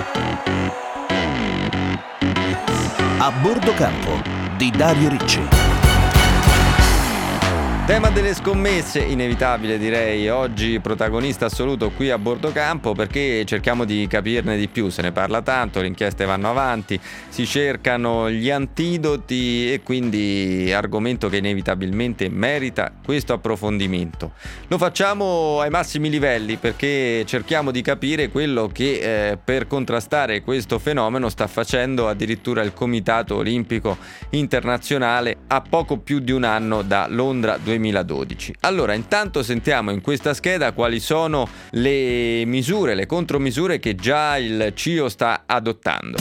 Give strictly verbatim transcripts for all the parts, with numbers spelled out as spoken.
A bordo campo di Dario Ricci. Tema delle scommesse, inevitabile direi, oggi protagonista assoluto qui a bordo campo, perché cerchiamo di capirne di più, se ne parla tanto, le inchieste vanno avanti, si cercano gli antidoti e quindi argomento che inevitabilmente merita questo approfondimento. Lo facciamo ai massimi livelli perché cerchiamo di capire quello che eh, per contrastare questo fenomeno sta facendo addirittura il Comitato Olimpico Internazionale a poco più di un anno da Londra duemiladodici. Allora, intanto sentiamo in questa scheda quali sono le misure, le contromisure che già il C I O sta adottando.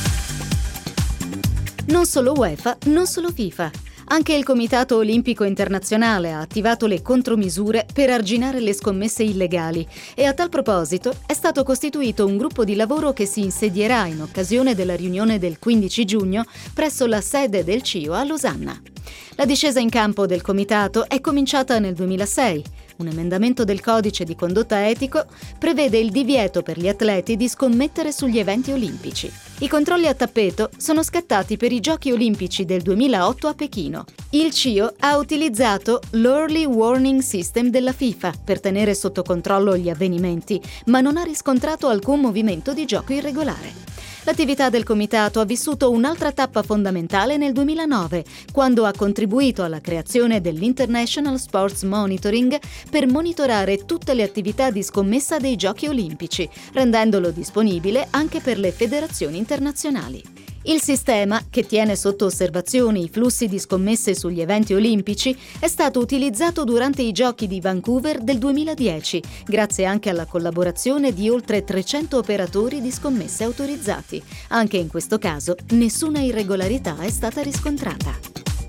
Non solo UEFA, non solo FIFA. Anche il Comitato Olimpico Internazionale ha attivato le contromisure per arginare le scommesse illegali e a tal proposito è stato costituito un gruppo di lavoro che si insedierà in occasione della riunione del quindici giugno presso la sede del C I O a Losanna. La discesa in campo del comitato è cominciata nel duemilasei. Un emendamento del codice di condotta etico prevede il divieto per gli atleti di scommettere sugli eventi olimpici. I controlli a tappeto sono scattati per i Giochi olimpici del duemilaotto a Pechino. Il C I O ha utilizzato l'Early Warning System della FIFA per tenere sotto controllo gli avvenimenti, ma non ha riscontrato alcun movimento di gioco irregolare. L'attività del comitato ha vissuto un'altra tappa fondamentale nel duemilanove, quando ha contribuito alla creazione dell'International Sports Monitoring per monitorare tutte le attività di scommessa dei Giochi olimpici, rendendolo disponibile anche per le federazioni internazionali. Il sistema, che tiene sotto osservazione i flussi di scommesse sugli eventi olimpici, è stato utilizzato durante i Giochi di Vancouver del duemiladieci, grazie anche alla collaborazione di oltre trecento operatori di scommesse autorizzati. Anche in questo caso, nessuna irregolarità è stata riscontrata.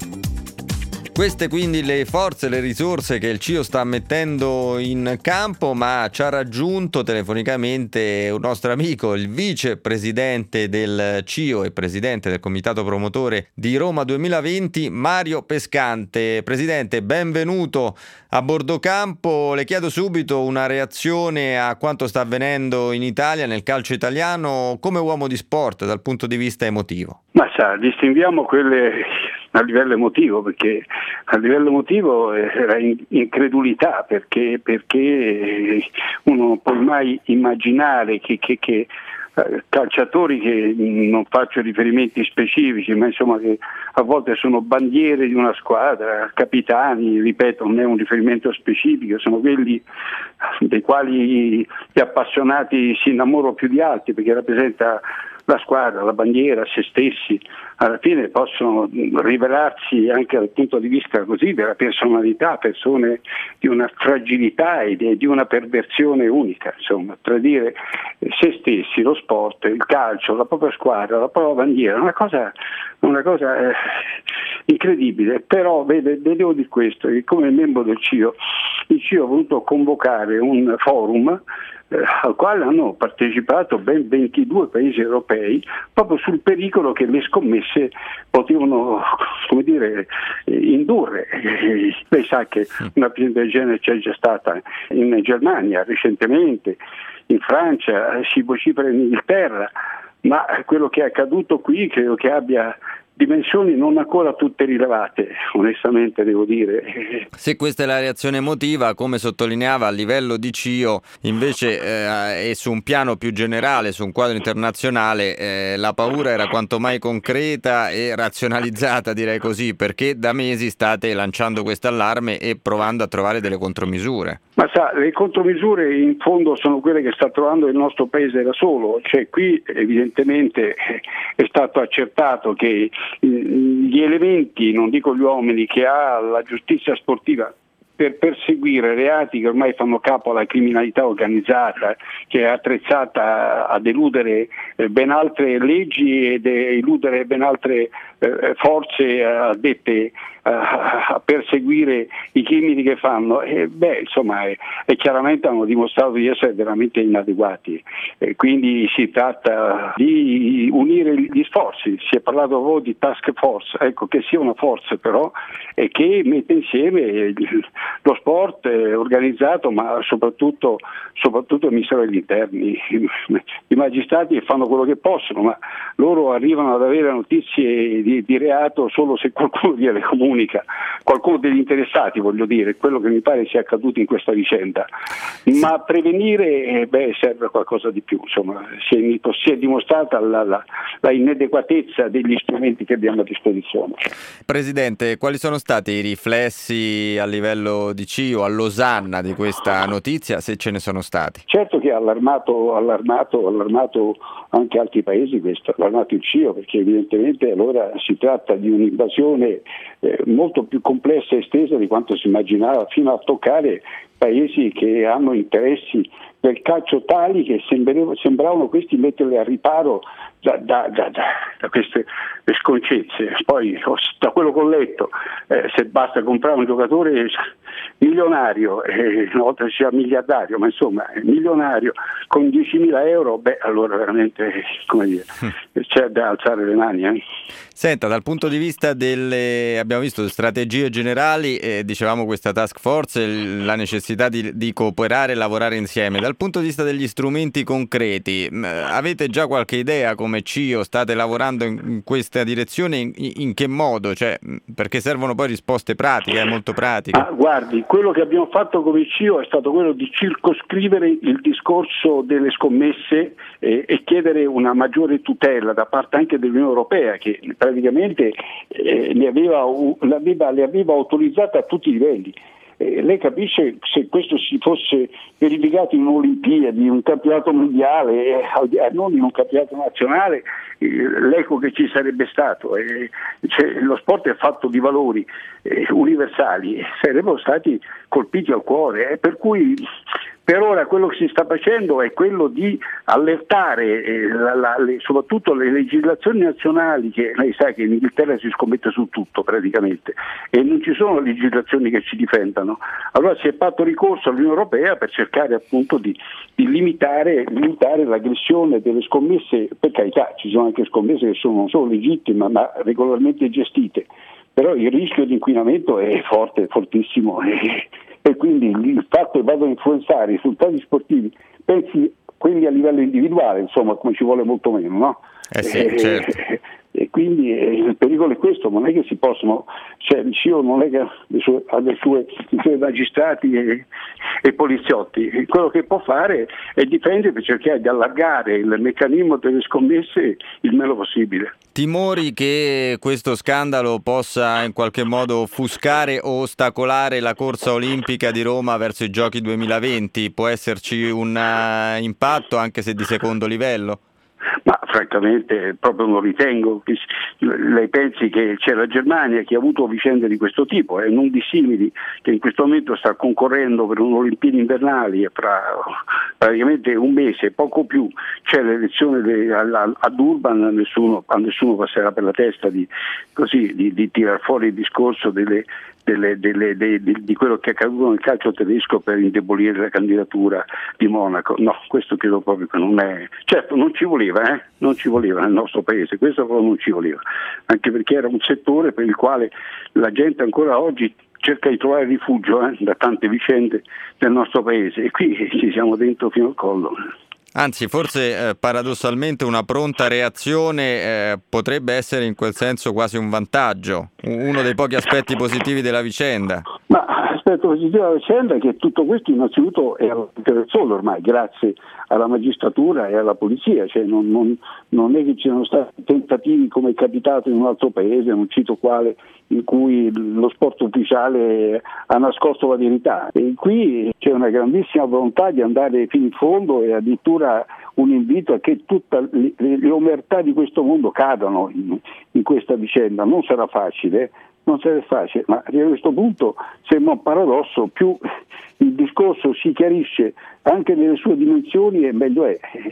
Queste quindi le forze, le risorse che il C I O sta mettendo in campo, ma ci ha raggiunto telefonicamente un nostro amico, il vicepresidente del C I O e presidente del comitato promotore di Roma duemilaventi, Mario Pescante. Presidente, benvenuto a bordo campo. Le chiedo subito una reazione a quanto sta avvenendo in Italia, nel calcio italiano, come uomo di sport dal punto di vista emotivo. Ma sa, distinguiamo quelle a livello emotivo, perché a livello emotivo era incredulità, perché, perché uno non può mai immaginare che, che, che calciatori, che non faccio riferimenti specifici, ma insomma che a volte sono bandiere di una squadra, capitani, ripeto, non è un riferimento specifico, sono quelli dei quali gli appassionati si innamorano più di altri, perché rappresenta la squadra, la bandiera, se stessi, alla fine possono rivelarsi anche dal punto di vista così della personalità, persone di una fragilità e di una perversione unica, insomma, tradire se stessi, lo sport, il calcio, la propria squadra, la propria bandiera, una cosa, una cosa eh, incredibile. Però vede, vedevo di questo, che come membro del C I O, il C I O ha voluto convocare un forum al quale hanno partecipato ben ventidue paesi europei, proprio sul pericolo che le scommesse potevano, come dire, indurre. Lei sa che una vicenda del genere c'è già stata in Germania recentemente, in Francia, si vocifera in Inghilterra, ma quello che è accaduto qui credo che abbia dimensioni non ancora tutte rilevate, onestamente devo dire. Se questa è la reazione emotiva, come sottolineava a livello di C I O, invece eh, e su un piano più generale, su un quadro internazionale, eh, la paura era quanto mai concreta e razionalizzata, direi così, perché da mesi state lanciando questo allarme e provando a trovare delle contromisure. Ma sa, le contromisure in fondo sono quelle che sta trovando il nostro paese da solo, cioè qui evidentemente è stato accertato che gli elementi, non dico gli uomini, che ha la giustizia sportiva per perseguire reati che ormai fanno capo alla criminalità organizzata, che è attrezzata ad eludere ben altre leggi ed eludere ben altre eh, forze addette a, a perseguire i crimini che fanno, e beh, insomma, e, e chiaramente hanno dimostrato di essere veramente inadeguati. E quindi si tratta di unire gli sforzi. Si è parlato proprio di task force, ecco, che sia una forza però e che mette insieme lo sport organizzato, ma soprattutto, soprattutto il Ministero degli Interni. I magistrati fanno quello che possono, ma loro arrivano ad avere notizie di, di reato solo se qualcuno gliele comunica, qualcuno degli interessati, voglio dire, quello che mi pare sia accaduto in questa vicenda. Ma prevenire, eh, beh, serve qualcosa di più, insomma, si è, si è dimostrata la, la, la inadeguatezza degli strumenti che abbiamo a disposizione. Presidente, quali sono stati i riflessi a livello D C o a Losanna di questa notizia, se ce ne sono stati? Certo che ha allarmato, allarmato, allarmato anche altri paesi, questo, ha allarmato il C I O, perché evidentemente allora si tratta di un'invasione eh, molto più complessa e estesa di quanto si immaginava, fino a toccare paesi che hanno interessi del calcio tali che sembravano questi metterli a riparo da, da, da, da, da queste sconcezze. Poi da quello che ho letto, eh, se basta comprare un giocatore milionario, eh, una volta sia miliardario, ma insomma milionario con diecimila euro, beh allora veramente, come dire, c'è da alzare le mani. Eh. Senta, dal punto di vista delle, abbiamo visto, strategie generali, eh, dicevamo questa task force, la necessità di, di cooperare e lavorare insieme. Dal punto di vista degli strumenti concreti, mh, avete già qualche idea come C I O, state lavorando in, in questa direzione, in, in che modo? Cioè, perché servono poi risposte pratiche, eh, molto pratiche. Ah, guardi, quello che abbiamo fatto come C I O è stato quello di circoscrivere il discorso delle scommesse eh, e chiedere una maggiore tutela da parte anche dell'Unione Europea, che praticamente eh, le, aveva, l'aveva, le aveva autorizzate a tutti i livelli. Eh, lei capisce, se questo si fosse verificato in un'Olimpiadi, in un campionato mondiale, eh, non in un campionato nazionale, eh, l'eco che ci sarebbe stato. Eh, cioè, lo sport è fatto di valori eh, universali, sarebbero stati colpiti al cuore, eh, per cui per ora quello che si sta facendo è quello di allertare eh, la, la, le, soprattutto le legislazioni nazionali, che lei sa che in Inghilterra si scommette su tutto praticamente e non ci sono legislazioni che ci difendano. Allora si è fatto ricorso all'Unione Europea per cercare appunto di, di limitare, limitare l'aggressione delle scommesse. Per carità, ci sono anche scommesse che sono non solo legittime ma regolarmente gestite, però il rischio di inquinamento è forte, fortissimo e, e quindi il fatto che vadano a influenzare i risultati sportivi, pensi quelli a livello individuale, insomma, come ci vuole molto meno, no? Eh sì, eh, certo. E quindi eh, il pericolo è questo, non è che si possono, cioè il C I O non è che ha le sue, ha le sue, i suoi magistrati e, e poliziotti, quello che può fare è difendere per cercare di allargare il meccanismo delle scommesse il meno possibile. Timori che questo scandalo possa in qualche modo offuscare o ostacolare la corsa olimpica di Roma verso i Giochi duemilaventi? Può esserci un uh, impatto anche se di secondo livello? Ma francamente proprio non ritengo. Lei pensi che c'è la Germania che ha avuto vicende di questo tipo, eh, non dissimili, che in questo momento sta concorrendo per un Olimpiadi invernali e fra praticamente un mese, poco più, c'è l'elezione de, a, ad Urban, nessuno, a nessuno passerà per la testa di, così, di, di tirar fuori il discorso delle Delle, delle, de, de, di quello che è accaduto nel calcio tedesco per indebolire la candidatura di Monaco. No, questo credo proprio che non è. Certo, non ci voleva, eh? non ci voleva nel nostro paese, questo proprio non ci voleva, anche perché era un settore per il quale la gente ancora oggi cerca di trovare rifugio eh, da tante vicende del nostro paese e qui ci siamo dentro fino al collo. Anzi, forse eh, paradossalmente una pronta reazione eh, potrebbe essere in quel senso quasi un vantaggio, uno dei pochi aspetti positivi della vicenda. Ma l'aspetto positivo della vicenda è che tutto questo innanzitutto è al solo ormai, grazie alla magistratura e alla polizia, cioè non, non, non è che ci siano stati tentativi come è capitato in un altro paese, non cito quale, in cui lo sport ufficiale ha nascosto la verità. E qui c'è una grandissima volontà di andare fino in fondo e addirittura un invito a che tutte le, le omertà di questo mondo cadano in, in questa vicenda. Non sarà facile, non sarà facile, ma a questo punto sembra un paradosso, più il discorso si chiarisce anche nelle sue dimensioni e meglio è.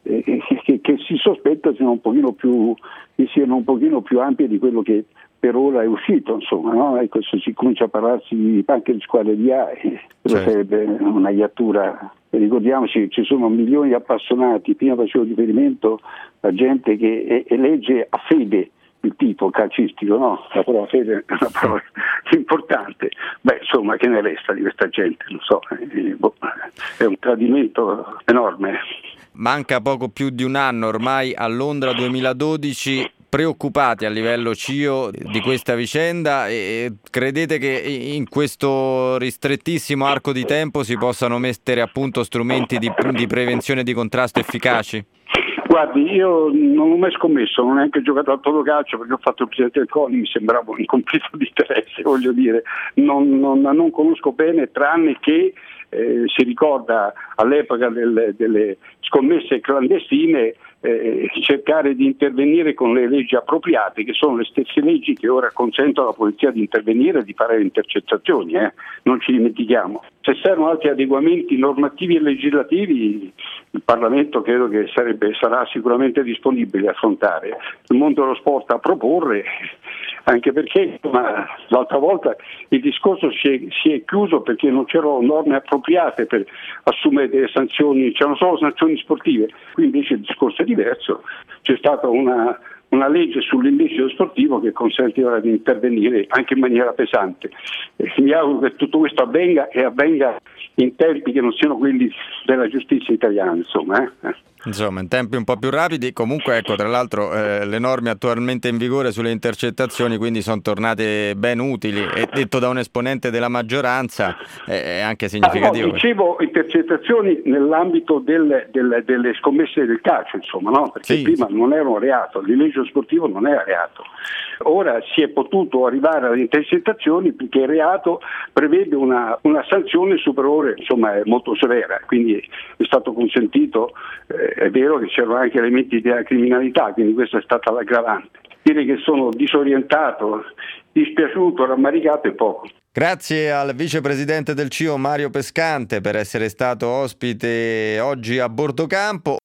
eh, che, che si sospetta siano un pochino più, che siano un pochino più ampie di quello che per ora è uscito, insomma, no? Ecco, se si comincia a parlarsi anche di squadre di A, eh, certo. Sarebbe una iattura. Ricordiamoci che ci sono milioni di appassionati, prima facevo riferimento a gente che elegge a fede il tipo calcistico, no? La parola fede è una parola importante. Beh, insomma, che ne resta di questa gente? Non so, eh, boh, è un tradimento enorme. Manca poco più di un anno ormai a Londra duemiladodici. Preoccupati a livello C I O di questa vicenda e credete che in questo ristrettissimo arco di tempo si possano mettere a punto strumenti di, di prevenzione e di contrasto efficaci? Guardi, io non ho mai scommesso, non ho neanche giocato al totocalcio perché ho fatto il presidente del C O N I, mi sembrava un conflitto di interesse, voglio dire, non, non, non conosco bene, tranne che eh, si ricorda all'epoca del, delle scommesse clandestine eh, cercare di intervenire con le leggi appropriate, che sono le stesse leggi che ora consentono alla polizia di intervenire e di fare le intercettazioni, eh? Non ci dimentichiamo. Se servono altri adeguamenti normativi e legislativi, il Parlamento credo che sarebbe, sarà sicuramente disponibile a affrontare. Il mondo dello sport a proporre, anche perché ma, l'altra volta il discorso si è, si è chiuso perché non c'erano norme appropriate per assumere delle sanzioni, c'erano solo sanzioni sportive, qui invece il discorso è diverso, c'è stata una, una legge sull'illecito sportivo che consente ora di intervenire anche in maniera pesante. E mi auguro che tutto questo avvenga e avvenga in tempi che non siano quelli della giustizia italiana, insomma. Eh? Insomma, in tempi un po' più rapidi. Comunque, ecco, tra l'altro eh, le norme attualmente in vigore sulle intercettazioni quindi sono tornate ben utili e detto da un esponente della maggioranza è anche significativo. Ah, no, dicevo intercettazioni nell'ambito del, del, delle scommesse del calcio, insomma, no? Perché sì, prima sì. non era un reato, l'illecito sportivo non era reato. Ora si è potuto arrivare alle intercettazioni perché il reato prevede una, una sanzione superiore, insomma, è molto severa, quindi è stato consentito. Eh, è vero che c'erano anche elementi della criminalità, quindi questa è stata l'aggravante. Dire che sono disorientato, dispiaciuto, rammaricato è poco. Grazie al vicepresidente del C I O Mario Pescante per essere stato ospite oggi a Bordo Campo.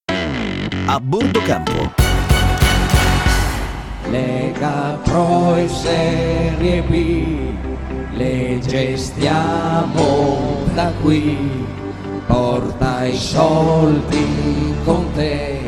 A Bordo Campo. Lega Pro e Serie B, le gestiamo da qui, porta i soldi con te,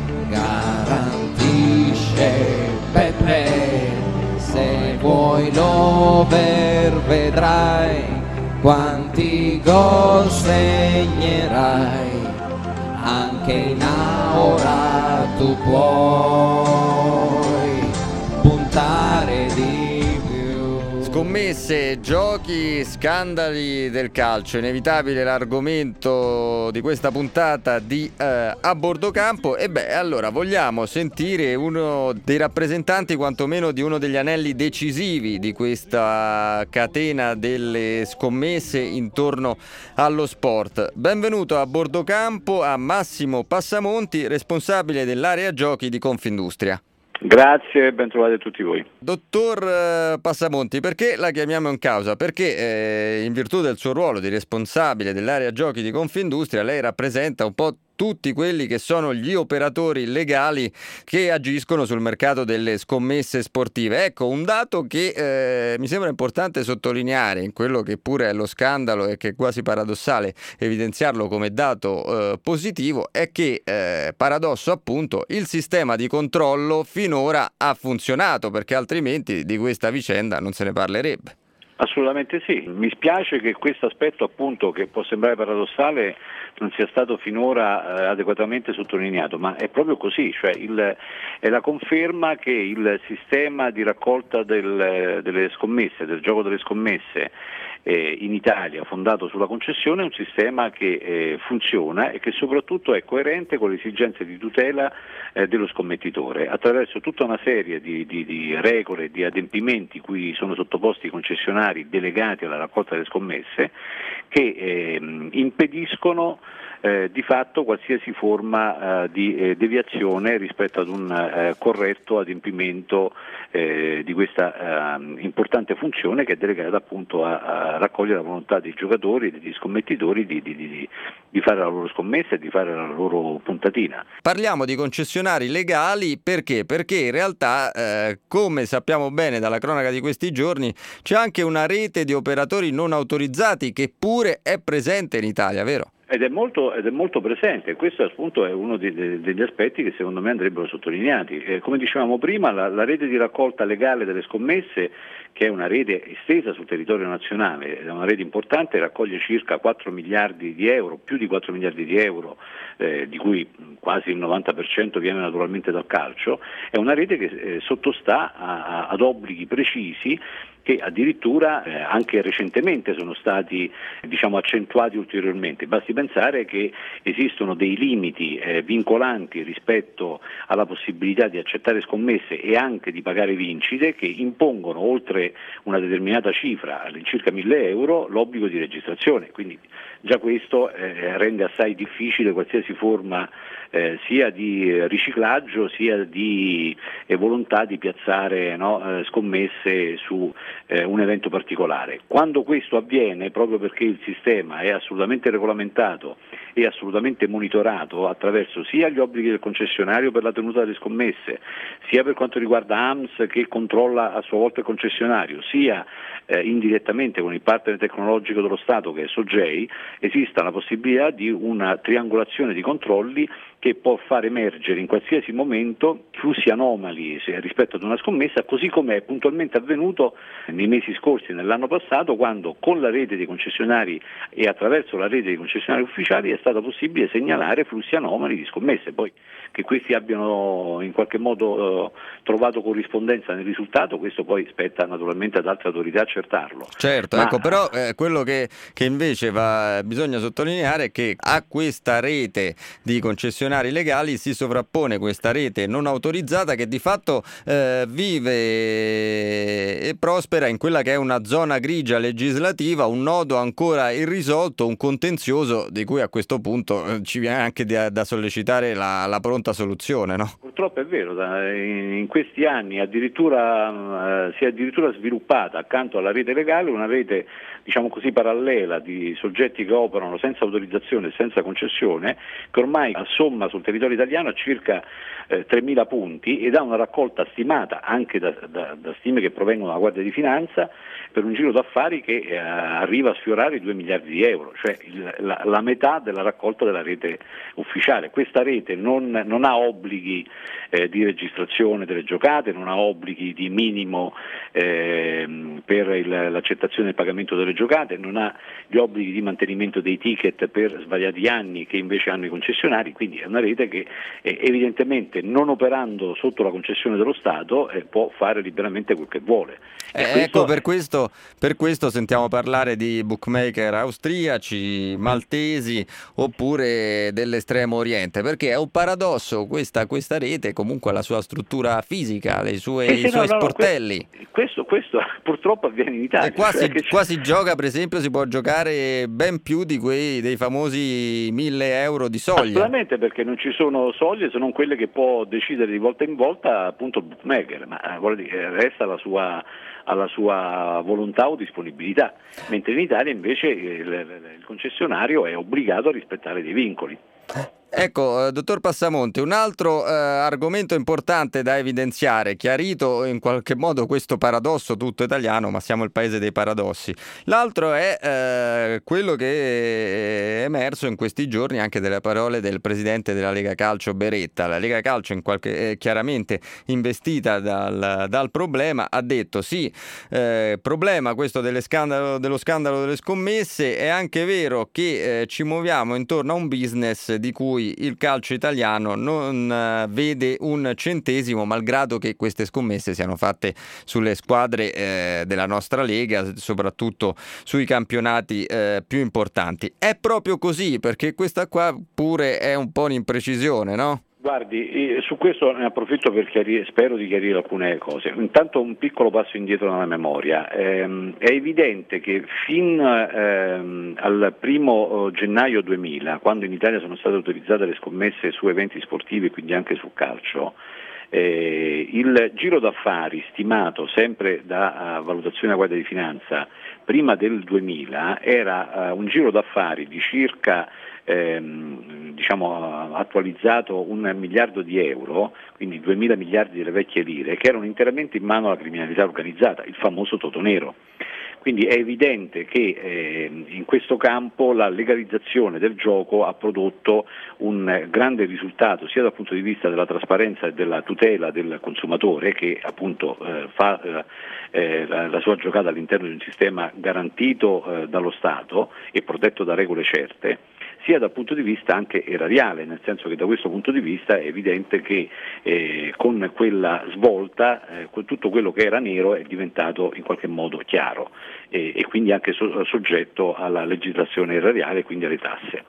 garantisce Pepe, se vuoi l'over vedrai quanti gol segnerai, anche in aura tu puoi puntare di più. Scommesse, giochi, scandali del calcio, inevitabile l'argomento di questa puntata di eh, A Bordo Campo. E beh, allora vogliamo sentire uno dei rappresentanti quantomeno di uno degli anelli decisivi di questa catena delle scommesse intorno allo sport. Benvenuto a Bordo Campo a Massimo Passamonti, responsabile dell'area giochi di Confindustria. Grazie e ben trovati a tutti voi. Dottor Passamonti, perché la chiamiamo in causa? Perché eh, in virtù del suo ruolo di responsabile dell'area giochi di Confindustria lei rappresenta un po' tutti quelli che sono gli operatori legali che agiscono sul mercato delle scommesse sportive. Ecco, un dato che eh, mi sembra importante sottolineare in quello che pure è lo scandalo e che è quasi paradossale evidenziarlo come dato eh, positivo è che, eh, paradosso appunto, il sistema di controllo finora ha funzionato, perché altrimenti di questa vicenda non se ne parlerebbe. Assolutamente sì, mi spiace che questo aspetto appunto che può sembrare paradossale non sia stato finora eh, adeguatamente sottolineato, ma è proprio così, cioè il, è la conferma che il sistema di raccolta del, delle scommesse, del gioco delle scommesse eh, in Italia fondato sulla concessione è un sistema che eh, funziona e che soprattutto è coerente con le esigenze di tutela eh, dello scommettitore attraverso tutta una serie di, di, di regole, di adempimenti cui sono sottoposti i concessionari delegati alla raccolta delle scommesse che eh, impediscono eh, di fatto qualsiasi forma eh, di eh, deviazione rispetto ad un eh, corretto adempimento eh, di questa eh, importante funzione che è delegata appunto a, a raccogliere la volontà dei giocatori, degli scommettitori di, di, di, di fare la loro scommessa e di fare la loro puntatina. Parliamo di concessionari legali perché? Perché in realtà, eh, come sappiamo bene dalla cronaca di questi giorni, c'è anche una rete di operatori non autorizzati che pure è presente in Italia, vero? Ed è, molto, ed è molto presente, questo appunto è uno di, de, degli aspetti che secondo me andrebbero sottolineati. Eh, come dicevamo prima, la, la rete di raccolta legale delle scommesse, che è una rete estesa sul territorio nazionale, è una rete importante, raccoglie circa quattro miliardi di euro, più di quattro miliardi di euro, eh, di cui quasi il novanta per cento viene naturalmente dal calcio, è una rete che eh, sottostà a, a, ad obblighi precisi che addirittura eh, anche recentemente sono stati diciamo, accentuati ulteriormente. Basti pensare che esistono dei limiti eh, vincolanti rispetto alla possibilità di accettare scommesse e anche di pagare vincite che impongono oltre una determinata cifra, all'incirca mille euro, l'obbligo di registrazione. Quindi già questo eh, rende assai difficile qualsiasi forma eh, sia di riciclaggio sia di eh, volontà di piazzare no, eh, scommesse su eh, un evento particolare. Quando questo avviene, proprio perché il sistema è assolutamente regolamentato e assolutamente monitorato attraverso sia gli obblighi del concessionario per la tenuta delle scommesse, sia per quanto riguarda A M S che controlla a sua volta il concessionario, sia eh, indirettamente con il partner tecnologico dello Stato che è Sogei, esista la possibilità di una triangolazione di controlli che può far emergere in qualsiasi momento flussi anomali rispetto ad una scommessa, così come è puntualmente avvenuto nei mesi scorsi, nell'anno passato, quando con la rete dei concessionari e attraverso la rete dei concessionari ufficiali è stato possibile segnalare flussi anomali di scommesse. Poi che questi abbiano in qualche modo eh, trovato corrispondenza nel risultato, questo poi spetta naturalmente ad altre autorità accertarlo. Certo, Ma... ecco, però eh, quello che, che invece va, bisogna sottolineare è che a questa rete di concessionari legali si sovrappone questa rete non autorizzata che di fatto eh, vive e prospera in quella che è una zona grigia legislativa, un nodo ancora irrisolto, un contenzioso di cui a questo punto eh, ci viene anche da, da sollecitare la, la pronta soluzione, no? Purtroppo è vero, in questi anni addirittura eh, si è addirittura sviluppata accanto alla rete legale una rete diciamo così parallela di soggetti che operano senza autorizzazione e senza concessione, che ormai assomma sul territorio italiano a circa eh, tremila punti ed ha una raccolta stimata anche da, da, da stime che provengono dalla Guardia di Finanza per un giro d'affari che eh, arriva a sfiorare i due miliardi di euro, cioè il, la, la metà della raccolta della rete ufficiale. Questa rete non, non ha obblighi eh, di registrazione delle giocate, non ha obblighi di minimo eh, per il, l'accettazione e il pagamento delle giocate, non ha gli obblighi di mantenimento dei ticket per svariati anni che invece hanno i concessionari, quindi è una rete che eh, evidentemente non operando sotto la concessione dello Stato eh, può fare liberamente quel che vuole. Eh, ecco, per questo, per questo sentiamo parlare di bookmaker austriaci, maltesi oppure dell'estremo oriente, perché è un paradosso, questa, questa rete comunque ha la sua struttura fisica, le sue, sì, sì, i suoi no, no, sportelli. Questo, questo purtroppo avviene in Italia. E qua, cioè si, qua si gioca, per esempio, si può giocare ben più di quei dei famosi mille euro di soglia. Assolutamente, perché non ci sono soglie se non quelle che può decidere di volta in volta appunto il bookmaker, ma vuol dire, resta la sua alla sua volontà o disponibilità, mentre in Italia invece il, il concessionario è obbligato a rispettare dei vincoli. Ecco, eh, dottor Passamonte, un altro eh, argomento importante da evidenziare, chiarito in qualche modo questo paradosso tutto italiano, ma siamo il paese dei paradossi. L'altro è eh, quello che è emerso in questi giorni anche delle parole del presidente della Lega Calcio Beretta. La Lega Calcio, in qualche, eh, chiaramente investita dal, dal problema, ha detto sì, eh, problema questo delle scandalo, dello scandalo delle scommesse, è anche vero che eh, ci muoviamo intorno a un business di cui il calcio italiano non uh, vede un centesimo, malgrado che queste scommesse siano fatte sulle squadre eh, della nostra Lega, soprattutto sui campionati eh, più importanti. È proprio così, perché questa qua pure è un po' un'imprecisione, no? Guardi, su questo ne approfitto per chiarire, spero di chiarire alcune cose. Intanto un piccolo passo indietro nella memoria. Ehm, è evidente che fin ehm, al primo gennaio duemila, quando in Italia sono state autorizzate le scommesse su eventi sportivi, quindi anche sul calcio, eh, il giro d'affari stimato sempre da uh, valutazione della Guardia di Finanza prima del duemila era uh, un giro d'affari di circa Ehm, diciamo attualizzato un miliardo di euro, quindi duemila miliardi delle vecchie lire, che erano interamente in mano alla criminalità organizzata, il famoso Totonero. Quindi è evidente che eh, in questo campo la legalizzazione del gioco ha prodotto un grande risultato sia dal punto di vista della trasparenza e della tutela del consumatore, che appunto eh, fa eh, la, la sua giocata all'interno di un sistema garantito eh, dallo Stato e protetto da regole certe, sia dal punto di vista anche erariale, nel senso che da questo punto di vista è evidente che eh, con quella svolta eh, con tutto quello che era nero è diventato in qualche modo chiaro eh, e quindi anche so- soggetto alla legislazione erariale e quindi alle tasse.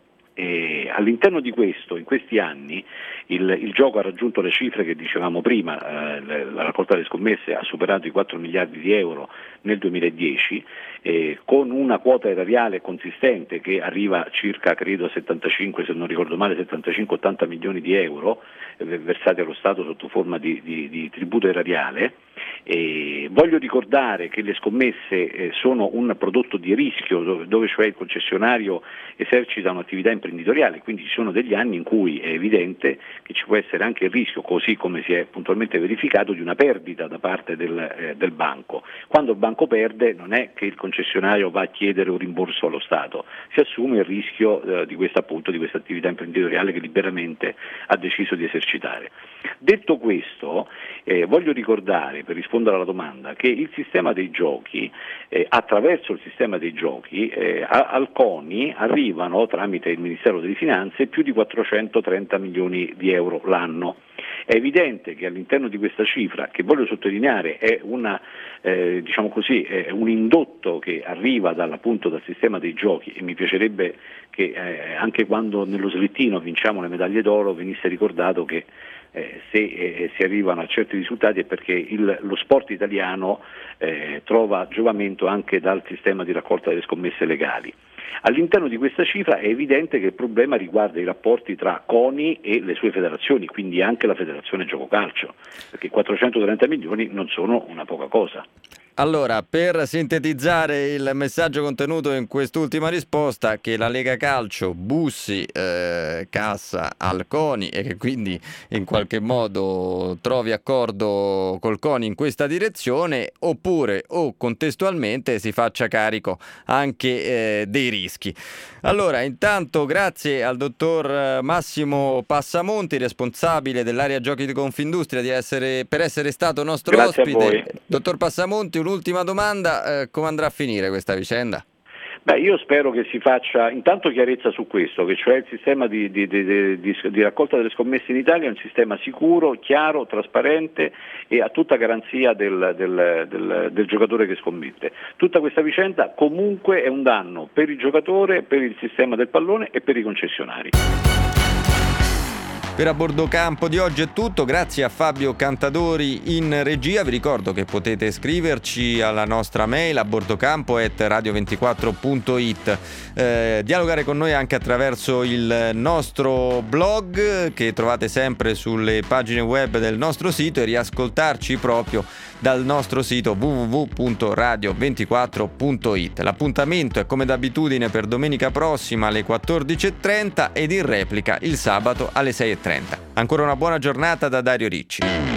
E all'interno di questo, in questi anni, il, il gioco ha raggiunto le cifre che dicevamo prima, eh, la raccolta delle scommesse ha superato i quattro miliardi di euro nel duemiladieci, eh, con una quota erariale consistente che arriva circa, credo, a settantacinque, se non ricordo male, settantacinque ottanta milioni di euro eh, versati allo Stato sotto forma di, di, di tributo erariale. E voglio ricordare che le scommesse eh, sono un prodotto di rischio dove, dove cioè il concessionario esercita un'attività imprenditoriale, quindi ci sono degli anni in cui è evidente che ci può essere anche il rischio, così come si è puntualmente verificato, di una perdita da parte del, eh, del banco. Quando il banco perde non è che il concessionario va a chiedere un rimborso allo Stato, si assume il rischio eh, di questa appunto di questa attività imprenditoriale che liberamente ha deciso di esercitare. Detto questo, eh, voglio ricordare, per rispondere alla domanda, che il sistema dei giochi, eh, attraverso il sistema dei giochi, eh, a, al CONI arrivano tramite il Ministero delle Finanze più di quattrocentotrenta milioni di euro l'anno. È evidente che all'interno di questa cifra, che voglio sottolineare è una, eh, diciamo così, è un indotto che arriva dal, appunto, dal sistema dei giochi, e mi piacerebbe che eh, anche quando nello slittino vinciamo le medaglie d'oro venisse ricordato che Eh, se eh, si arrivano a certi risultati è perché il, lo sport italiano eh, trova giovamento anche dal sistema di raccolta delle scommesse legali. All'interno di questa cifra è evidente che il problema riguarda i rapporti tra CONI e le sue federazioni, quindi anche la Federazione Gioco Calcio, perché quattrocentotrenta milioni non sono una poca cosa. Allora, per sintetizzare il messaggio contenuto in quest'ultima risposta, che la Lega Calcio bussi eh, cassa al CONI e che quindi in qualche modo trovi accordo col CONI in questa direzione, oppure o contestualmente si faccia carico anche eh, dei rischi. Allora, intanto grazie al dottor Massimo Passamonti, responsabile dell'area giochi di Confindustria, di essere, per essere stato nostro Grazie ospite. Dottor Passamonti, un'ultima domanda, eh, come andrà a finire questa vicenda? Beh, io spero che si faccia intanto chiarezza su questo, che cioè il sistema di, di, di, di, di raccolta delle scommesse in Italia è un sistema sicuro, chiaro, trasparente e a tutta garanzia del, del, del, del giocatore che scommette. Tutta questa vicenda comunque è un danno per il giocatore, per il sistema del pallone e per i concessionari. Per A Bordo Campo di oggi è tutto, grazie a Fabio Cantadori in regia. Vi ricordo che potete scriverci alla nostra mail a bordocampo chiocciola radio ventiquattro punto it, eh, dialogare con noi anche attraverso il nostro blog che trovate sempre sulle pagine web del nostro sito, e riascoltarci proprio dal nostro sito w w w punto radio ventiquattro punto it. L'appuntamento è come d'abitudine per domenica prossima alle quattordici e trenta ed in replica il sabato alle sei e trenta. Ancora una buona giornata da Dario Ricci.